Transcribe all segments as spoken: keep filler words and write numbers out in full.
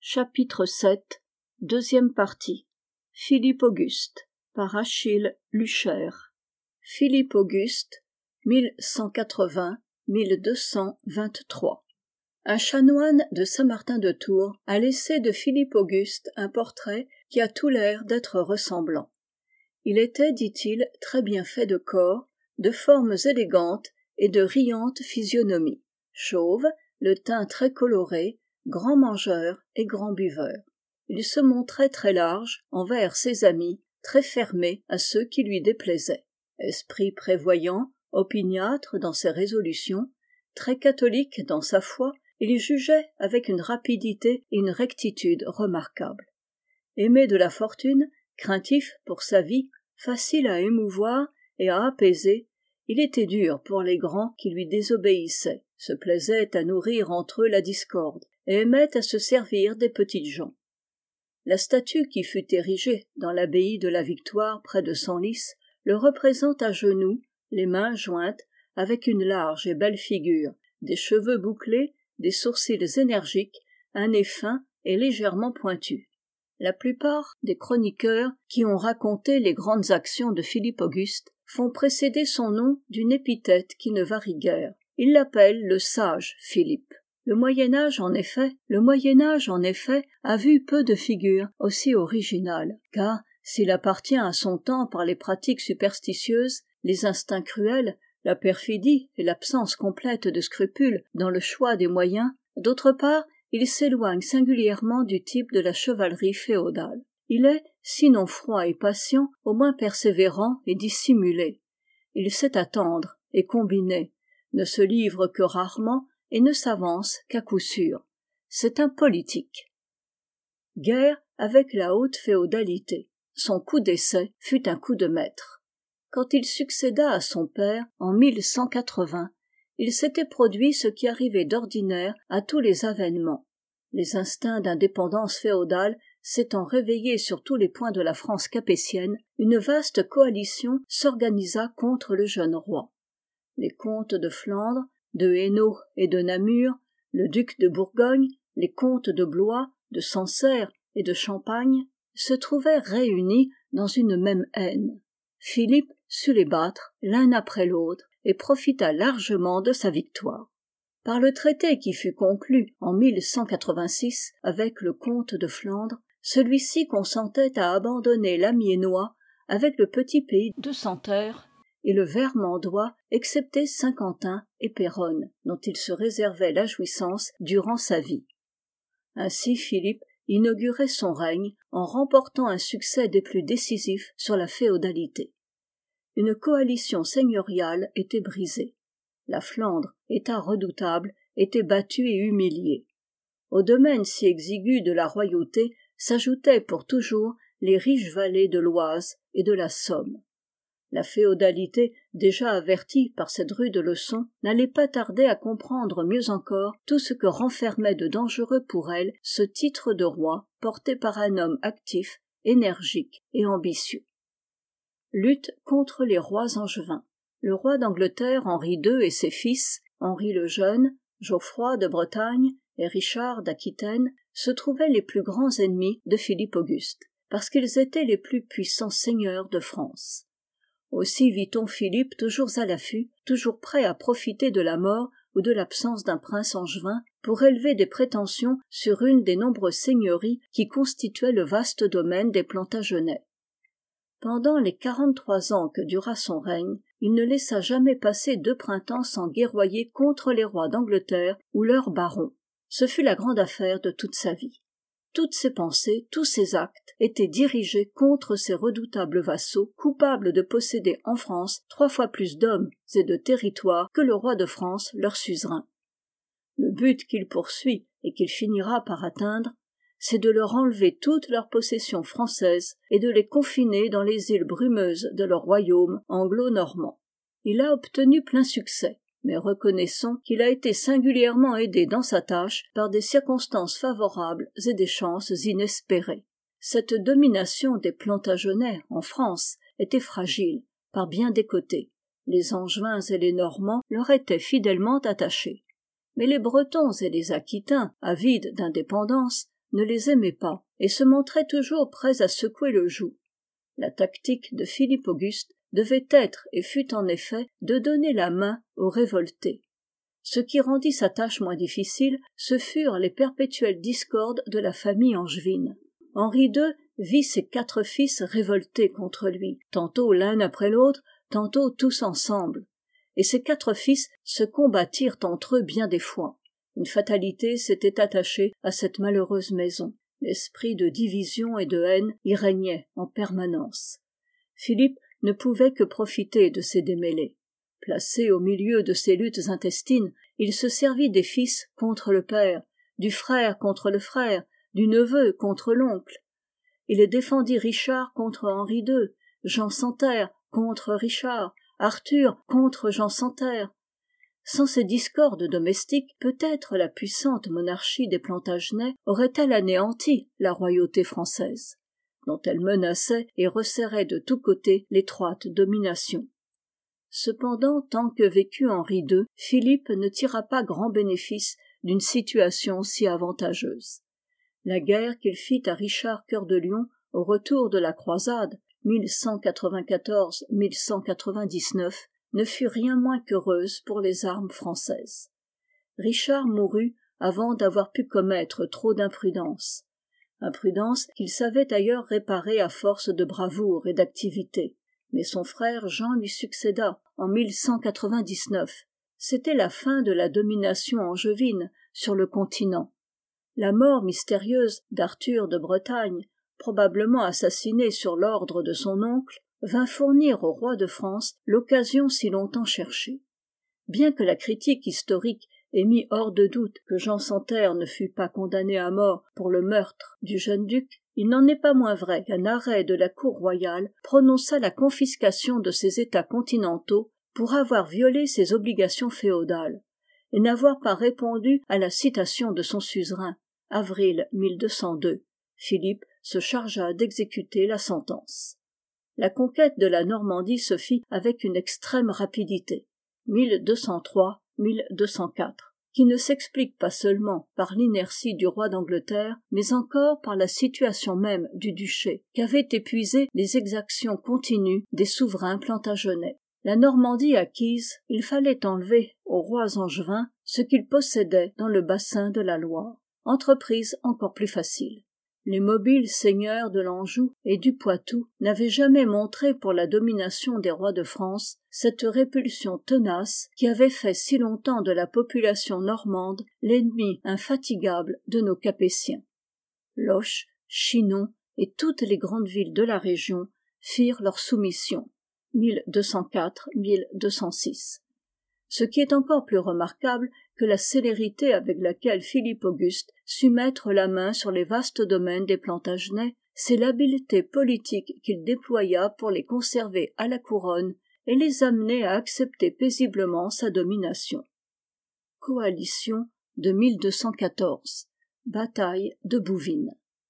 Chapitre sept. Deuxième partie. Philippe Auguste par Achille Lucher. Philippe Auguste, mille cent quatre-vingts à mille deux cent vingt-trois. Un chanoine de Saint-Martin-de-Tours a laissé de Philippe Auguste un portrait qui a tout l'air d'être ressemblant. Il était, dit-il, très bien fait de corps, de formes élégantes et de riante physionomie. Chauve, le teint très coloré, grand mangeur et grand buveur. Il se montrait très large envers ses amis, très fermé à ceux qui lui déplaisaient. Esprit prévoyant, opiniâtre dans ses résolutions, très catholique dans sa foi, il jugeait avec une rapidité et une rectitude remarquables. Aimé de la fortune, craintif pour sa vie, facile à émouvoir et à apaiser, il était dur pour les grands qui lui désobéissaient, se plaisait à nourrir entre eux la discorde et aimait à se servir des petites gens. La statue qui fut érigée dans l'abbaye de la Victoire près de Senlis le représente à genoux, les mains jointes, avec une large et belle figure, des cheveux bouclés, des sourcils énergiques, un nez fin et légèrement pointu. La plupart des chroniqueurs qui ont raconté les grandes actions de Philippe Auguste font précéder son nom d'une épithète qui ne varie guère. Ils l'appellent le sage Philippe. Le Moyen-Âge, en effet, le Moyen-Âge, en effet, a vu peu de figures aussi originales, car, s'il appartient à son temps par les pratiques superstitieuses, les instincts cruels, la perfidie et l'absence complète de scrupules dans le choix des moyens, d'autre part, il s'éloigne singulièrement du type de la chevalerie féodale. Il est, sinon froid et patient, au moins persévérant et dissimulé. Il sait attendre et combiner, ne se livre que rarement et ne s'avance qu'à coup sûr. C'est un politique. Guerre avec la haute féodalité. Son coup d'essai fut un coup de maître. Quand il succéda à son père en mille cent quatre-vingts, il s'était produit ce qui arrivait d'ordinaire à tous les avènements. Les instincts d'indépendance féodale s'étant réveillés sur tous les points de la France capétienne, une vaste coalition s'organisa contre le jeune roi. Les comtes de Flandre, de Hainaut et de Namur, le duc de Bourgogne, les comtes de Blois, de Sancerre et de Champagne se trouvaient réunis dans une même haine. Philippe sut les battre l'un après l'autre et profita largement de sa victoire. Par le traité qui fut conclu en mille cent quatre-vingt-six avec le comte de Flandre, celui-ci consentait à abandonner l'Amiénois avec le petit pays de Santerre et le Vermandois, excepté Saint-Quentin et Péronne, dont il se réservait la jouissance durant sa vie. Ainsi Philippe inaugurait son règne en remportant un succès des plus décisifs sur la féodalité. Une coalition seigneuriale était brisée. La Flandre, État redoutable, était battue et humiliée. Au domaine si exigu de la royauté s'ajoutaient pour toujours les riches vallées de l'Oise et de la Somme. La féodalité, déjà avertie par cette rude leçon, n'allait pas tarder à comprendre mieux encore tout ce que renfermait de dangereux pour elle ce titre de roi porté par un homme actif, énergique et ambitieux. Lutte contre les rois angevins. Le roi d'Angleterre Henri deux et ses fils, Henri le Jeune, Geoffroy de Bretagne et Richard d'Aquitaine, se trouvaient les plus grands ennemis de Philippe Auguste, parce qu'ils étaient les plus puissants seigneurs de France. Aussi vit-on Philippe toujours à l'affût, toujours prêt à profiter de la mort ou de l'absence d'un prince angevin pour élever des prétentions sur une des nombreuses seigneuries qui constituaient le vaste domaine des Plantagenets. Pendant les quarante-trois ans que dura son règne, il ne laissa jamais passer deux printemps sans guerroyer contre les rois d'Angleterre ou leurs barons. Ce fut la grande affaire de toute sa vie. Toutes ses pensées, tous ses actes étaient dirigés contre ces redoutables vassaux, coupables de posséder en France trois fois plus d'hommes et de territoires que le roi de France, leur suzerain. Le but qu'il poursuit et qu'il finira par atteindre, c'est de leur enlever toutes leurs possessions françaises et de les confiner dans les îles brumeuses de leur royaume anglo-normand. Il a obtenu plein succès. Mais reconnaissons qu'il a été singulièrement aidé dans sa tâche par des circonstances favorables et des chances inespérées. Cette domination des Plantagenets en France était fragile, par bien des côtés. Les Angevins et les Normands leur étaient fidèlement attachés. Mais les Bretons et les Aquitains, avides d'indépendance, ne les aimait pas et se montrait toujours prêt à secouer le joug. La tactique de Philippe Auguste devait être et fut en effet de donner la main aux révoltés. Ce qui rendit sa tâche moins difficile, ce furent les perpétuelles discordes de la famille angevine. Henri deux vit ses quatre fils révoltés contre lui, tantôt l'un après l'autre, tantôt tous ensemble. Et ces quatre fils se combattirent entre eux bien des fois. Une fatalité s'était attachée à cette malheureuse maison. L'esprit de division et de haine y régnait en permanence. Philippe ne pouvait que profiter de ces démêlés. Placé au milieu de ces luttes intestines, il se servit des fils contre le père, du frère contre le frère, du neveu contre l'oncle. Il défendit Richard contre Henri deux, Jean Santerre contre Richard, Arthur contre Jean Santerre. Sans ces discordes domestiques, peut-être la puissante monarchie des Plantagenets aurait-elle anéanti la royauté française, dont elle menaçait et resserrait de tous côtés l'étroite domination. Cependant, tant que vécut Henri deux, Philippe ne tira pas grand bénéfice d'une situation si avantageuse. La guerre qu'il fit à Richard Cœur de Lion au retour de la croisade mille cent quatre-vingt-quatorze mille cent quatre-vingt-dix-neuf ne fut rien moins qu'heureuse pour les armes françaises. Richard mourut avant d'avoir pu commettre trop d'imprudence, imprudence qu'il savait d'ailleurs réparer à force de bravoure et d'activité. Mais son frère Jean lui succéda en mille cent quatre-vingt-dix-neuf. C'était la fin de la domination angevine sur le continent. La mort mystérieuse d'Arthur de Bretagne, probablement assassiné sur l'ordre de son oncle, vint fournir au roi de France l'occasion si longtemps cherchée. Bien que la critique historique ait mis hors de doute que Jean Santerre ne fût pas condamné à mort pour le meurtre du jeune duc, il n'en est pas moins vrai qu'un arrêt de la cour royale prononça la confiscation de ses états continentaux pour avoir violé ses obligations féodales et n'avoir pas répondu à la citation de son suzerain, avril mille deux cent deux. Philippe se chargea d'exécuter la sentence. La conquête de la Normandie se fit avec une extrême rapidité, mille deux cent trois à mille deux cent quatre, qui ne s'explique pas seulement par l'inertie du roi d'Angleterre, mais encore par la situation même du duché, qu'avaient épuisé les exactions continues des souverains plantagenets. La Normandie acquise, il fallait enlever aux rois angevins ce qu'ils possédaient dans le bassin de la Loire. Entreprise encore plus facile. Les mobiles seigneurs de l'Anjou et du Poitou n'avaient jamais montré pour la domination des rois de France cette répulsion tenace qui avait fait si longtemps de la population normande l'ennemi infatigable de nos Capétiens. Loches, Chinon et toutes les grandes villes de la région firent leur soumission, mille deux cent quatre à mille deux cent six. Ce qui est encore plus remarquable que la célérité avec laquelle Philippe Auguste sut mettre la main sur les vastes domaines des Plantagenets, c'est l'habileté politique qu'il déploya pour les conserver à la couronne et les amener à accepter paisiblement sa domination. Coalition de mille deux cent quatorze. Bataille de Bouvines.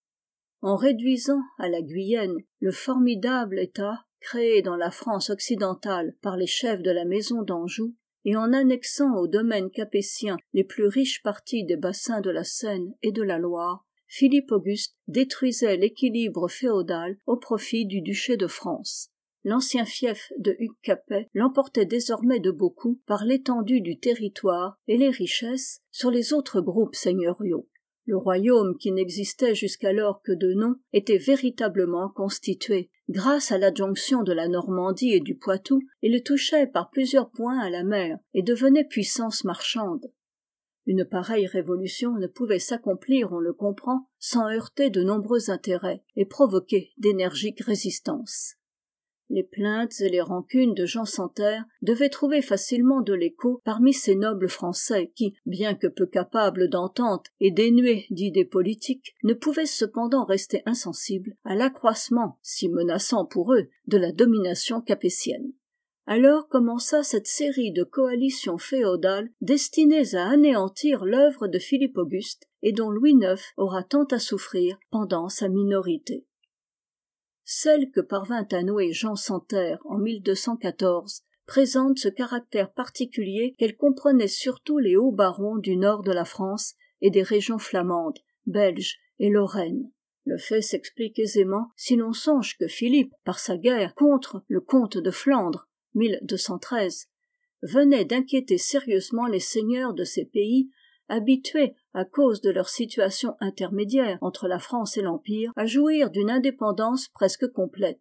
En réduisant à la Guyenne le formidable État créé dans la France occidentale par les chefs de la maison d'Anjou, et en annexant aux domaines capétiens les plus riches parties des bassins de la Seine et de la Loire, Philippe Auguste détruisait l'équilibre féodal au profit du duché de France. L'ancien fief de Hugues Capet l'emportait désormais de beaucoup par l'étendue du territoire et les richesses sur les autres groupes seigneuriaux. Le royaume, qui n'existait jusqu'alors que de nom, était véritablement constitué. Grâce à l'adjonction de la Normandie et du Poitou, il touchait par plusieurs points à la mer et devenait puissance marchande. Une pareille révolution ne pouvait s'accomplir, on le comprend, sans heurter de nombreux intérêts et provoquer d'énergiques résistances. Les plaintes et les rancunes de Jean Santerre devaient trouver facilement de l'écho parmi ces nobles Français qui, bien que peu capables d'entente et dénués d'idées politiques, ne pouvaient cependant rester insensibles à l'accroissement, si menaçant pour eux, de la domination capétienne. Alors commença cette série de coalitions féodales destinées à anéantir l'œuvre de Philippe Auguste et dont Louis neuf aura tant à souffrir pendant sa minorité. Celle que parvint à nouer Jean Santerre en mille deux cent quatorze présente ce caractère particulier qu'elle comprenait surtout les hauts barons du nord de la France et des régions flamandes, belges et Lorraine. Le fait s'explique aisément si l'on songe que Philippe, par sa guerre contre le comte de Flandre, mille deux cent treize, venait d'inquiéter sérieusement les seigneurs de ces pays, habitués, à cause de leur situation intermédiaire entre la France et l'Empire, à jouir d'une indépendance presque complète.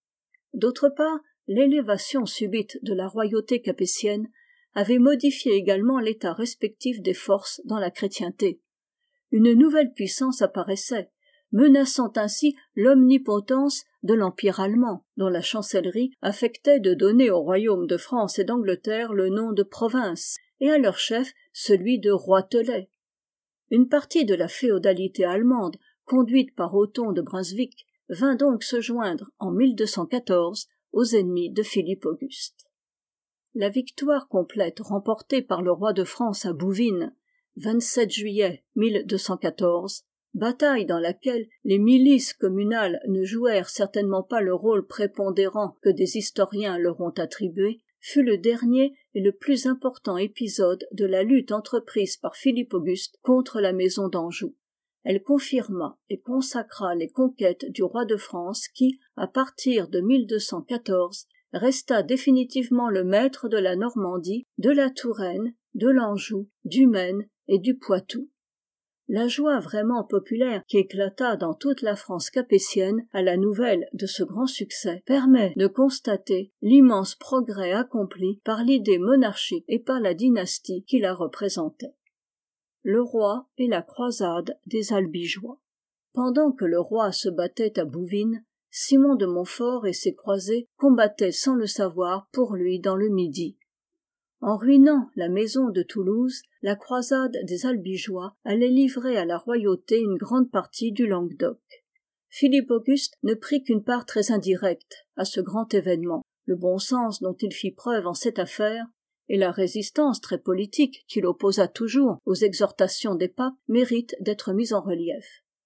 D'autre part, l'élévation subite de la royauté capétienne avait modifié également l'état respectif des forces dans la chrétienté. Une nouvelle puissance apparaissait, menaçant ainsi l'omnipotence de l'Empire allemand, dont la chancellerie affectait de donner aux royaumes de France et d'Angleterre le nom de province, et à leur chef celui de roitelet. Une partie de la féodalité allemande, conduite par Othon de Brunswick, vint donc se joindre en mille deux cent quatorze aux ennemis de Philippe Auguste. La victoire complète remportée par le roi de France à Bouvines, vingt-sept juillet mille deux cent quatorze, bataille dans laquelle les milices communales ne jouèrent certainement pas le rôle prépondérant que des historiens leur ont attribué, fut le dernier et le plus important épisode de la lutte entreprise par Philippe Auguste contre la maison d'Anjou. Elle confirma et consacra les conquêtes du roi de France qui, à partir de mille deux cent quatorze, resta définitivement le maître de la Normandie, de la Touraine, de l'Anjou, du Maine et du Poitou. La joie vraiment populaire qui éclata dans toute la France capétienne à la nouvelle de ce grand succès permet de constater l'immense progrès accompli par l'idée monarchique et par la dynastie qui la représentait. Le roi et la croisade des Albigeois. Pendant que le roi se battait à Bouvines, Simon de Montfort et ses croisés combattaient sans le savoir pour lui dans le Midi. En ruinant la maison de Toulouse, la croisade des Albigeois allait livrer à la royauté une grande partie du Languedoc. Philippe Auguste ne prit qu'une part très indirecte à ce grand événement. Le bon sens dont il fit preuve en cette affaire et la résistance très politique qu'il opposa toujours aux exhortations des papes méritent d'être mis en relief.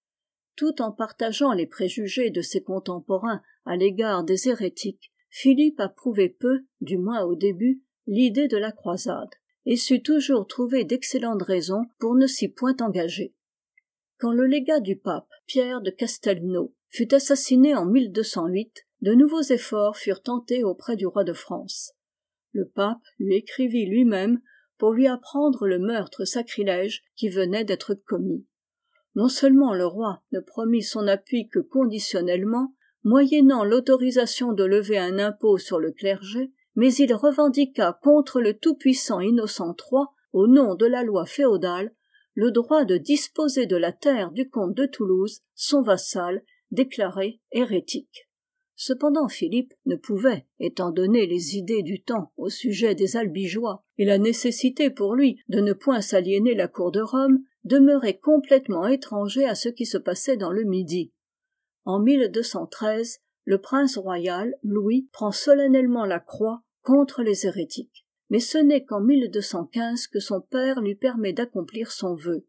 Tout en partageant les préjugés de ses contemporains à l'égard des hérétiques, Philippe approuvait peu, du moins au début, l'idée de la croisade, et sut toujours trouver d'excellentes raisons pour ne s'y point engager. Quand le légat du pape, Pierre de Castelnau, fut assassiné en mille deux cent huit, de nouveaux efforts furent tentés auprès du roi de France. Le pape lui écrivit lui-même pour lui apprendre le meurtre sacrilège qui venait d'être commis. Non seulement le roi ne promit son appui que conditionnellement, moyennant l'autorisation de lever un impôt sur le clergé, mais il revendiqua contre le tout-puissant Innocent trois, au nom de la loi féodale, le droit de disposer de la terre du comte de Toulouse, son vassal, déclaré hérétique. Cependant Philippe ne pouvait, étant donné les idées du temps au sujet des Albigeois et la nécessité pour lui de ne point s'aliéner la cour de Rome, demeurer complètement étranger à ce qui se passait dans le Midi. En mille deux cent treize, le prince royal, Louis, prend solennellement la croix contre les hérétiques. Mais ce n'est qu'en mille deux cent quinze que son père lui permet d'accomplir son vœu.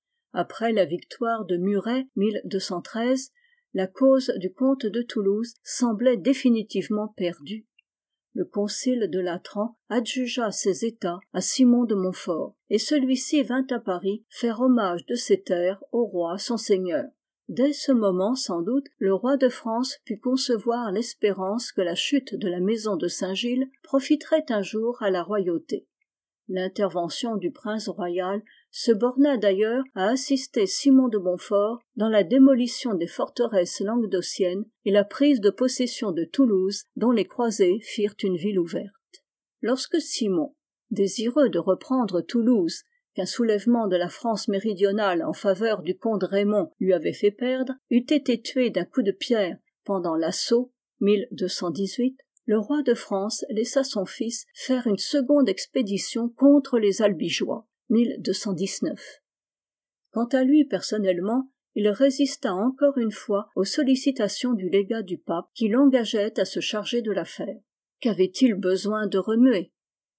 Après la victoire de Muret, mille deux cent treize, la cause du comte de Toulouse semblait définitivement perdue. Le concile de Latran adjugea ses états à Simon de Montfort, et celui-ci vint à Paris faire hommage de ses terres au roi son seigneur. Dès ce moment, sans doute, le roi de France put concevoir l'espérance que la chute de la maison de Saint-Gilles profiterait un jour à la royauté. L'intervention du prince royal se borna d'ailleurs à assister Simon de Montfort dans la démolition des forteresses languedociennes et la prise de possession de Toulouse, dont les croisés firent une ville ouverte. Lorsque Simon, désireux de reprendre Toulouse, qu'un soulèvement de la France méridionale en faveur du comte Raymond lui avait fait perdre, eût été tué d'un coup de pierre pendant l'assaut, mille deux cent dix-huit, le roi de France laissa son fils faire une seconde expédition contre les Albigeois, mille deux cent dix-neuf. Quant à lui personnellement, il résista encore une fois aux sollicitations du légat du pape qui l'engageait à se charger de l'affaire. Qu'avait-il besoin de remuer?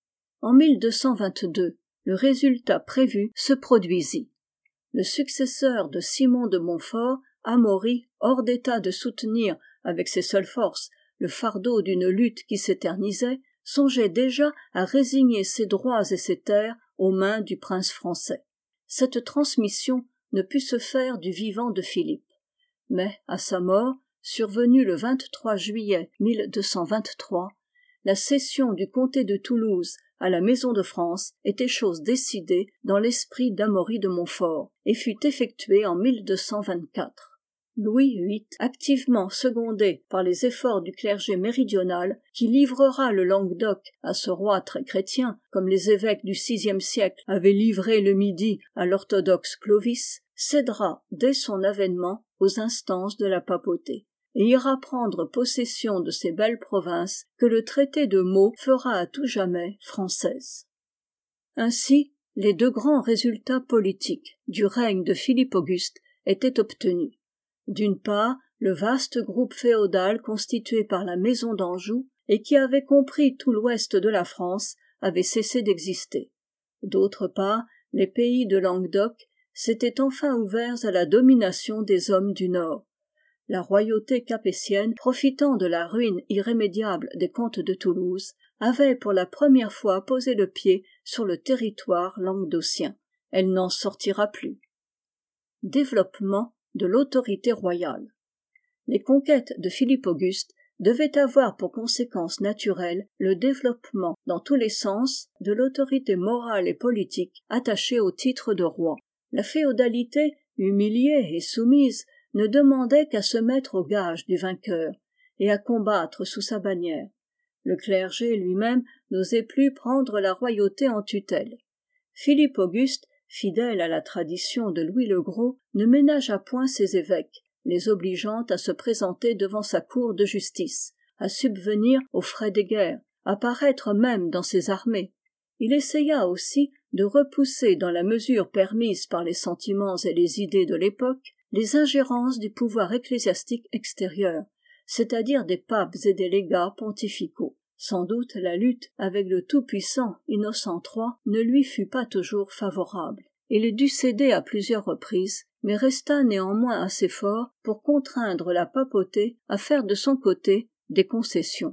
En mille deux cent vingt-deux, le résultat prévu se produisit. Le successeur de Simon de Montfort, Amaury, hors d'état de soutenir avec ses seules forces le fardeau d'une lutte qui s'éternisait, songeait déjà à résigner ses droits et ses terres aux mains du prince français. Cette transmission ne put se faire du vivant de Philippe. Mais, à sa mort, survenue le vingt-trois juillet mille deux cent vingt-trois, la cession du comté de Toulouse à la Maison de France était chose décidée dans l'esprit d'Amaury de Montfort et fut effectuée en mille deux cent vingt-quatre. Louis huit, activement secondé par les efforts du clergé méridional, qui livrera le Languedoc à ce roi très chrétien, comme les évêques du sixième siècle avaient livré le Midi à l'orthodoxe Clovis, cédera dès son avènement aux instances de la papauté, et ira prendre possession de ces belles provinces que le traité de Meaux fera à tout jamais françaises. Ainsi, les deux grands résultats politiques du règne de Philippe Auguste étaient obtenus. D'une part, le vaste groupe féodal constitué par la Maison d'Anjou et qui avait compris tout l'ouest de la France avait cessé d'exister. D'autre part, les pays de Languedoc s'étaient enfin ouverts à la domination des hommes du Nord. La royauté capétienne, profitant de la ruine irrémédiable des comtes de Toulouse, avait pour la première fois posé le pied sur le territoire languedocien. Elle n'en sortira plus. Développement de l'autorité royale. Les conquêtes de Philippe Auguste devaient avoir pour conséquence naturelle le développement, dans tous les sens, de l'autorité morale et politique attachée au titre de roi. La féodalité, humiliée et soumise, ne demandait qu'à se mettre au gage du vainqueur et à combattre sous sa bannière. Le clergé lui-même n'osait plus prendre la royauté en tutelle. Philippe Auguste, fidèle à la tradition de Louis le Gros, ne ménagea point ses évêques, les obligeant à se présenter devant sa cour de justice, à subvenir aux frais des guerres, à paraître même dans ses armées. Il essaya aussi de repousser dans la mesure permise par les sentiments et les idées de l'époque les ingérences du pouvoir ecclésiastique extérieur, c'est-à-dire des papes et des légats pontificaux. Sans doute la lutte avec le tout-puissant Innocent trois ne lui fut pas toujours favorable. Il dut céder à plusieurs reprises, mais resta néanmoins assez fort pour contraindre la papauté à faire de son côté des concessions.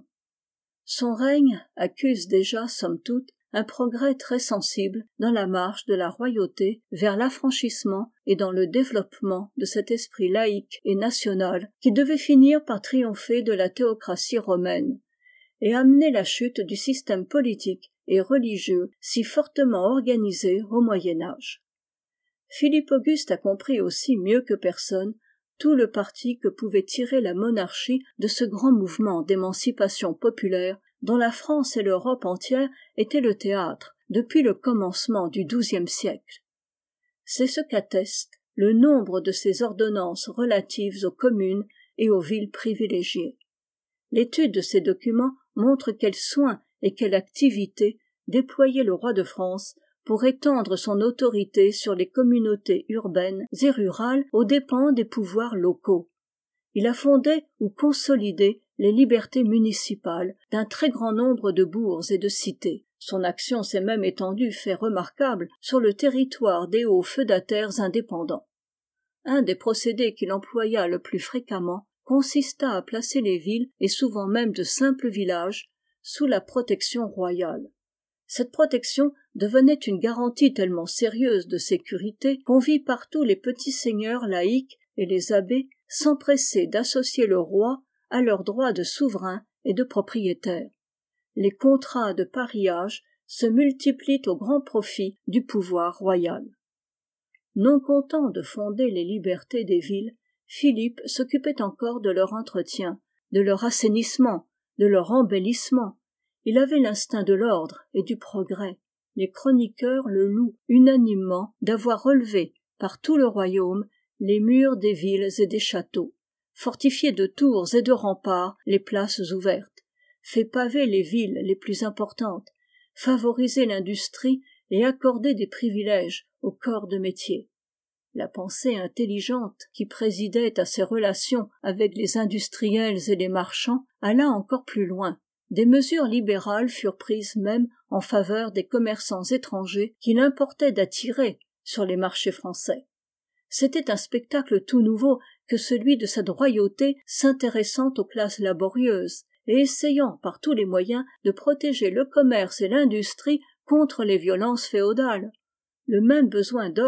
Son règne accuse déjà, somme toute, un progrès très sensible dans la marche de la royauté vers l'affranchissement et dans le développement de cet esprit laïque et national qui devait finir par triompher de la théocratie romaine et amener la chute du système politique et religieux si fortement organisé au Moyen-Âge. Philippe Auguste a compris aussi mieux que personne tout le parti que pouvait tirer la monarchie de ce grand mouvement d'émancipation populaire dont la France et l'Europe entière étaient le théâtre depuis le commencement du douzième siècle. C'est ce qu'atteste le nombre de ces ordonnances relatives aux communes et aux villes privilégiées. L'étude de ces documents montre quel soin et quelle activité déployait le roi de France pour étendre son autorité sur les communautés urbaines et rurales aux dépens des pouvoirs locaux. Il a fondé ou consolidé les libertés municipales d'un très grand nombre de bourgs et de cités. Son action s'est même étendue, fait remarquable, sur le territoire des hauts feudataires indépendants. Un des procédés qu'il employa le plus fréquemment consista à placer les villes, et souvent même de simples villages, sous la protection royale. Cette protection devenait une garantie tellement sérieuse de sécurité qu'on vit partout les petits seigneurs laïcs et les abbés s'empresser d'associer le roi à leurs droits de souverain et de propriétaire. Les contrats de pariage se multiplient au grand profit du pouvoir royal. Non content de fonder les libertés des villes, Philippe s'occupait encore de leur entretien, de leur assainissement, de leur embellissement. Il avait l'instinct de l'ordre et du progrès. Les chroniqueurs le louent unanimement d'avoir relevé par tout le royaume les murs des villes et des châteaux, fortifié de tours et de remparts les places ouvertes, fait paver les villes les plus importantes, favorisé l'industrie et accordé des privilèges aux corps de métier. La pensée intelligente qui présidait à ses relations avec les industriels et les marchands alla encore plus loin. Des mesures libérales furent prises même en faveur des commerçants étrangers qu'il importait d'attirer sur les marchés français. C'était un spectacle tout nouveau que celui de cette royauté s'intéressant aux classes laborieuses et essayant par tous les moyens de protéger le commerce et l'industrie contre les violences féodales. Le même besoin d'ordre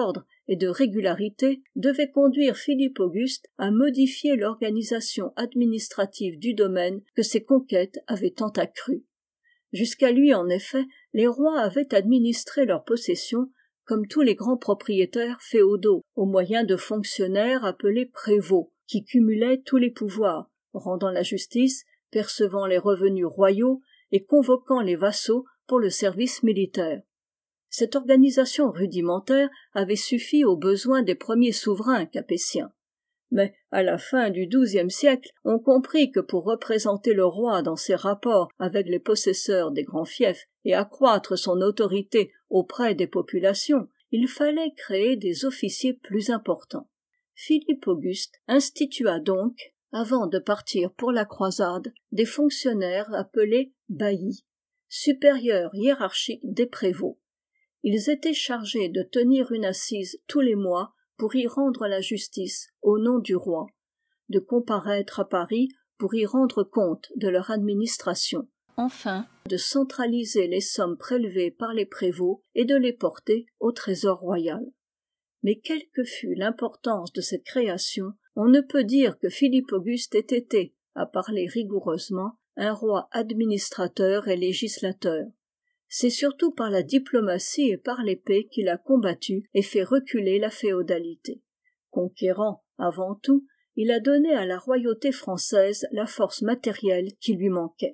et de régularité devait conduire Philippe Auguste à modifier l'organisation administrative du domaine que ses conquêtes avaient tant accrue. Jusqu'à lui, en effet, les rois avaient administré leurs possessions comme tous les grands propriétaires féodaux, au moyen de fonctionnaires appelés prévôts, qui cumulaient tous les pouvoirs, rendant la justice, percevant les revenus royaux et convoquant les vassaux pour le service militaire. Cette organisation rudimentaire avait suffi aux besoins des premiers souverains capétiens. Mais, à la fin du douzième siècle, on comprit que pour représenter le roi dans ses rapports avec les possesseurs des grands fiefs et accroître son autorité auprès des populations, il fallait créer des officiers plus importants. Philippe Auguste institua donc, avant de partir pour la croisade, des fonctionnaires appelés baillis, supérieurs hiérarchiques des prévôts. Ils étaient chargés de tenir une assise tous les mois pour y rendre la justice au nom du roi, de comparaître à Paris pour y rendre compte de leur administration, enfin de centraliser les sommes prélevées par les prévôts et de les porter au trésor royal. Mais quelle que fût l'importance de cette création, on ne peut dire que Philippe Auguste ait été, à parler rigoureusement, un roi administrateur et législateur. C'est surtout par la diplomatie et par l'épée qu'il a combattu et fait reculer la féodalité. Conquérant, avant tout, il a donné à la royauté française la force matérielle qui lui manquait.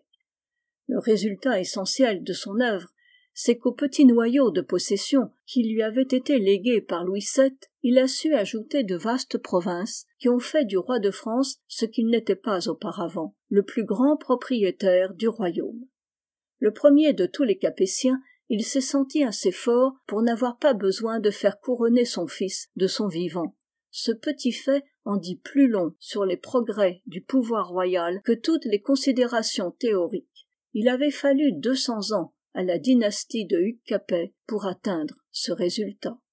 Le résultat essentiel de son œuvre, c'est qu'au petit noyau de possessions qui lui avait été légué par Louis sept, il a su ajouter de vastes provinces qui ont fait du roi de France ce qu'il n'était pas auparavant, le plus grand propriétaire du royaume. Le premier de tous les Capétiens, il s'est senti assez fort pour n'avoir pas besoin de faire couronner son fils de son vivant. Ce petit fait en dit plus long sur les progrès du pouvoir royal que toutes les considérations théoriques. Il avait fallu deux cents ans à la dynastie de Hugues Capet pour atteindre ce résultat.